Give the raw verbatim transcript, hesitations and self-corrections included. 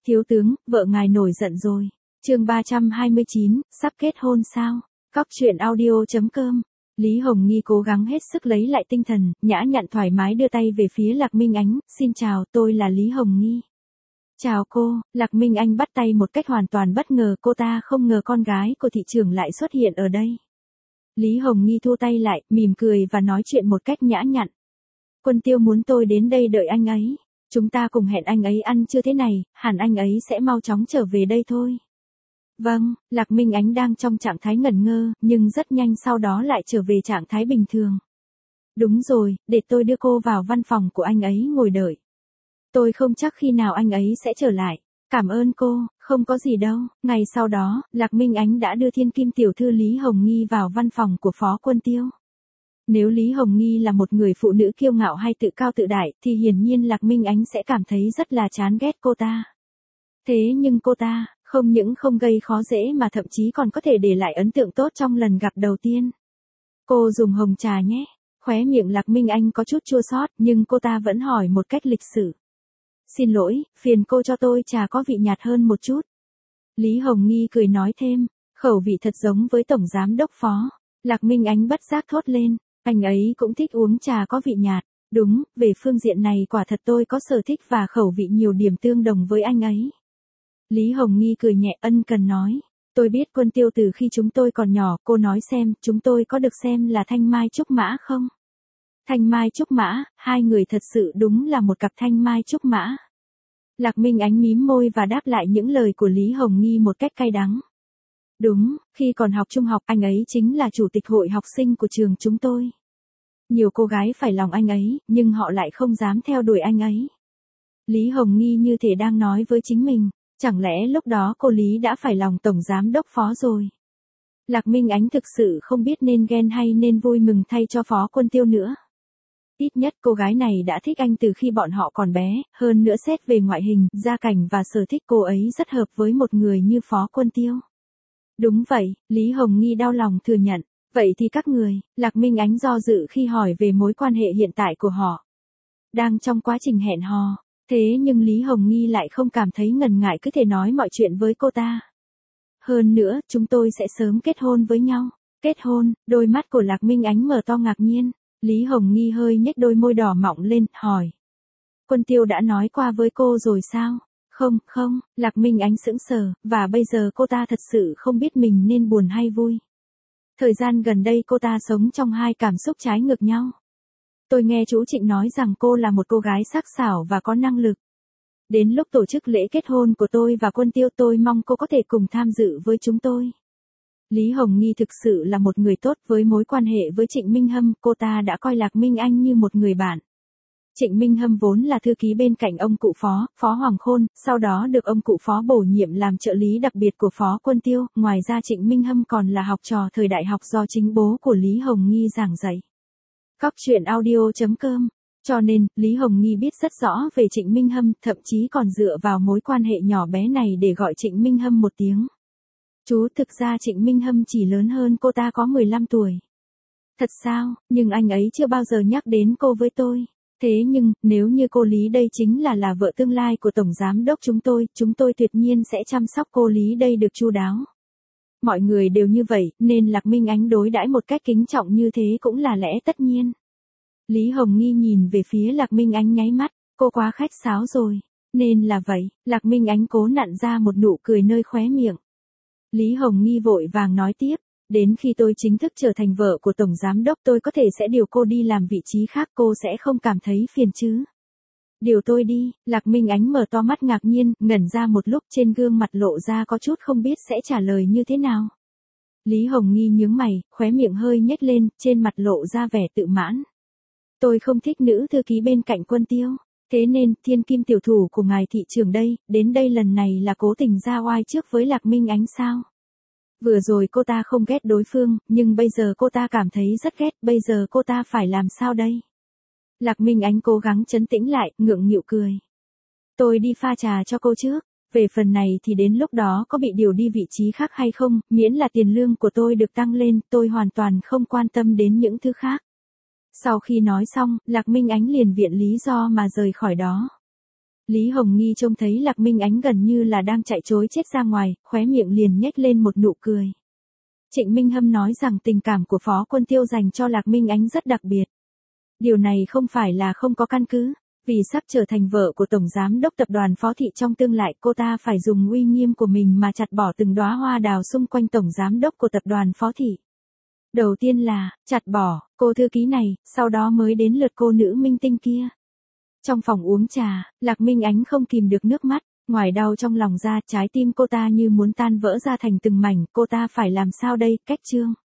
Thiếu tướng, vợ ngài nổi giận rồi. Chương ba trăm hai mươi chín, sắp kết hôn sao? Cóc truyện audio chấm com. Lý Hồng Nghi cố gắng hết sức lấy lại tinh thần, nhã nhặn thoải mái đưa tay về phía Lạc Minh Ánh, "Xin chào, tôi là Lý Hồng Nghi." "Chào cô." Lạc Minh Anh bắt tay một cách hoàn toàn bất ngờ, cô ta không ngờ con gái của thị trưởng lại xuất hiện ở đây. Lý Hồng Nghi thu tay lại, mỉm cười và nói chuyện một cách nhã nhặn. "Quân Tiêu muốn tôi đến đây đợi anh ấy. Chúng ta cùng hẹn anh ấy ăn trưa thế này, hẳn anh ấy sẽ mau chóng trở về đây thôi." "Vâng." Lạc Minh Ánh đang trong trạng thái ngẩn ngơ, nhưng rất nhanh sau đó lại trở về trạng thái bình thường. "Đúng rồi, để tôi đưa cô vào văn phòng của anh ấy ngồi đợi. Tôi không chắc khi nào anh ấy sẽ trở lại." "Cảm ơn cô." "Không có gì đâu." Ngày sau đó, Lạc Minh Ánh đã đưa thiên kim tiểu thư Lý Hồng Nghi vào văn phòng của Phó Quân Tiêu. Nếu Lý Hồng Nghi là một người phụ nữ kiêu ngạo hay tự cao tự đại, thì hiển nhiên Lạc Minh Ánh sẽ cảm thấy rất là chán ghét cô ta. Thế nhưng cô ta, không những không gây khó dễ mà thậm chí còn có thể để lại ấn tượng tốt trong lần gặp đầu tiên. "Cô dùng hồng trà nhé." Khóe miệng Lạc Minh Anh có chút chua xót, nhưng cô ta vẫn hỏi một cách lịch sự. "Xin lỗi, phiền cô cho tôi trà có vị nhạt hơn một chút." Lý Hồng Nghi cười nói thêm, "Khẩu vị thật giống với Tổng Giám Đốc Phó." Lạc Minh Ánh bất giác thốt lên, "Anh ấy cũng thích uống trà có vị nhạt." "Đúng, về phương diện này quả thật tôi có sở thích và khẩu vị nhiều điểm tương đồng với anh ấy." Lý Hồng Nghi cười nhẹ ân cần nói, "Tôi biết Quân Tiêu từ khi chúng tôi còn nhỏ, cô nói xem, chúng tôi có được xem là thanh mai trúc mã không?" Thanh mai trúc mã, hai người thật sự đúng là một cặp thanh mai trúc mã. Lạc Minh Ánh mím môi và đáp lại những lời của Lý Hồng Nghi một cách cay đắng. "Đúng, khi còn học trung học anh ấy chính là chủ tịch hội học sinh của trường chúng tôi. Nhiều cô gái phải lòng anh ấy, nhưng họ lại không dám theo đuổi anh ấy." Lý Hồng Nghi như thể đang nói với chính mình, chẳng lẽ lúc đó cô Lý đã phải lòng Tổng Giám Đốc Phó rồi? Lạc Minh Ánh thực sự không biết nên ghen hay nên vui mừng thay cho Phó Quân Tiêu nữa. Ít nhất cô gái này đã thích anh từ khi bọn họ còn bé, hơn nữa xét về ngoại hình, gia cảnh và sở thích cô ấy rất hợp với một người như Phó Quân Tiêu. "Đúng vậy." Lý Hồng Nghi đau lòng thừa nhận. "Vậy thì các người?" Lạc Minh Ánh do dự khi hỏi về mối quan hệ hiện tại của họ. Đang trong quá trình hẹn hò. Thế nhưng Lý Hồng Nghi lại không cảm thấy ngần ngại cứ thể nói mọi chuyện với cô ta. "Hơn nữa, chúng tôi sẽ sớm kết hôn với nhau." "Kết hôn?" Đôi mắt của Lạc Minh Ánh mở to ngạc nhiên. Lý Hồng Nghi hơi nhếch đôi môi đỏ mọng lên, hỏi. "Quân Tiêu đã nói qua với cô rồi sao?" "Không, không." Lạc Minh Ánh sững sờ, và bây giờ cô ta thật sự không biết mình nên buồn hay vui. Thời gian gần đây cô ta sống trong hai cảm xúc trái ngược nhau. "Tôi nghe chú Trịnh nói rằng cô là một cô gái sắc sảo và có năng lực. Đến lúc tổ chức lễ kết hôn của tôi và Quân Tiêu tôi mong cô có thể cùng tham dự với chúng tôi." Lý Hồng Nghi thực sự là một người tốt, với mối quan hệ với Trịnh Minh Hâm, cô ta đã coi Lạc Minh Anh như một người bạn. Trịnh Minh Hâm vốn là thư ký bên cạnh ông cụ Phó, Phó Hoàng Khôn, sau đó được ông cụ Phó bổ nhiệm làm trợ lý đặc biệt của Phó Quân Tiêu, ngoài ra Trịnh Minh Hâm còn là học trò thời đại học do chính bố của Lý Hồng Nghi giảng dạy. Cóc truyện audio chấm com. Cho nên, Lý Hồng Nghi biết rất rõ về Trịnh Minh Hâm, thậm chí còn dựa vào mối quan hệ nhỏ bé này để gọi Trịnh Minh Hâm một tiếng. "Chú, thực ra Trịnh Minh Hâm chỉ lớn hơn cô ta có mười lăm tuổi." "Thật sao? Nhưng anh ấy chưa bao giờ nhắc đến cô với tôi." "Thế nhưng, nếu như cô Lý đây chính là là vợ tương lai của Tổng Giám Đốc chúng tôi, chúng tôi tuyệt nhiên sẽ chăm sóc cô Lý đây được chu đáo." Mọi người đều như vậy, nên Lạc Minh Ánh đối đãi một cách kính trọng như thế cũng là lẽ tất nhiên. Lý Hồng Nghi nhìn về phía Lạc Minh Ánh nháy mắt, "Cô quá khách sáo rồi." "Nên là vậy." Lạc Minh Ánh cố nặn ra một nụ cười nơi khóe miệng. Lý Hồng Nghi vội vàng nói tiếp, "Đến khi tôi chính thức trở thành vợ của Tổng Giám Đốc tôi có thể sẽ điều cô đi làm vị trí khác, cô sẽ không cảm thấy phiền chứ?" "Điều tôi đi?" Lạc Minh Ánh mở to mắt ngạc nhiên, ngẩn ra một lúc, trên gương mặt lộ ra có chút không biết sẽ trả lời như thế nào. Lý Hồng Nghi nhướng mày, khóe miệng hơi nhếch lên, trên mặt lộ ra vẻ tự mãn. "Tôi không thích nữ thư ký bên cạnh Quân Tiêu. Thế nên, thiên kim tiểu thủ của ngài thị trưởng đây, đến đây lần này là cố tình ra oai trước với Lạc Minh Ánh sao?" Vừa rồi cô ta không ghét đối phương, nhưng bây giờ cô ta cảm thấy rất ghét, bây giờ cô ta phải làm sao đây? Lạc Minh Ánh cố gắng trấn tĩnh lại, ngượng nghịu cười. "Tôi đi pha trà cho cô trước. Về phần này thì đến lúc đó có bị điều đi vị trí khác hay không, miễn là tiền lương của tôi được tăng lên, tôi hoàn toàn không quan tâm đến những thứ khác." Sau khi nói xong, Lạc Minh Ánh liền viện lý do mà rời khỏi đó. Lý Hồng Nghi trông thấy Lạc Minh Ánh gần như là đang chạy trối chết ra ngoài, khóe miệng liền nhếch lên một nụ cười. Trịnh Minh Hâm nói rằng tình cảm của Phó Quân Tiêu dành cho Lạc Minh Ánh rất đặc biệt. Điều này không phải là không có căn cứ, vì sắp trở thành vợ của Tổng Giám đốc Tập đoàn Phó Thị trong tương lai, cô ta phải dùng uy nghiêm của mình mà chặt bỏ từng đóa hoa đào xung quanh Tổng Giám đốc của Tập đoàn Phó Thị. Đầu tiên là, chặt bỏ, cô thư ký này, sau đó mới đến lượt cô nữ minh tinh kia. Trong phòng uống trà, Lạc Minh Ánh không kìm được nước mắt, ngoài đau trong lòng ra, trái tim cô ta như muốn tan vỡ ra thành từng mảnh, cô ta phải làm sao đây, Cách Trương.